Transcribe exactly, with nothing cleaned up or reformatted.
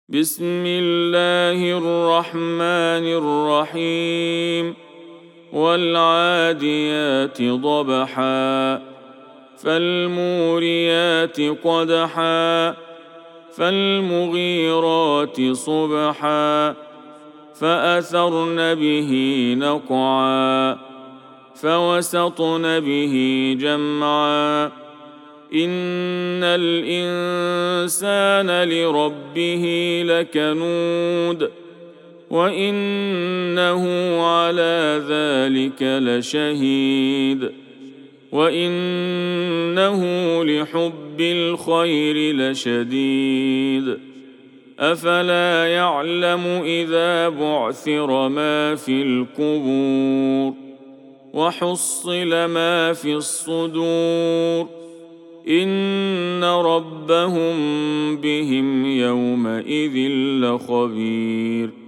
بسم الله الرحمن الرحيم والعاديات ضبحا فالموريات قدحا فالمغيرات صبحا فأثرن به نقعا فوسطن به جمعا إن الإنسان لربه لكنود وإنه على ذلك لشهيد وإنه لحب الخير لشديد أفلا يعلم إذا بعثر ما في القبور وحصل ما في الصدور إن ربهم بهم يومئذ لخبير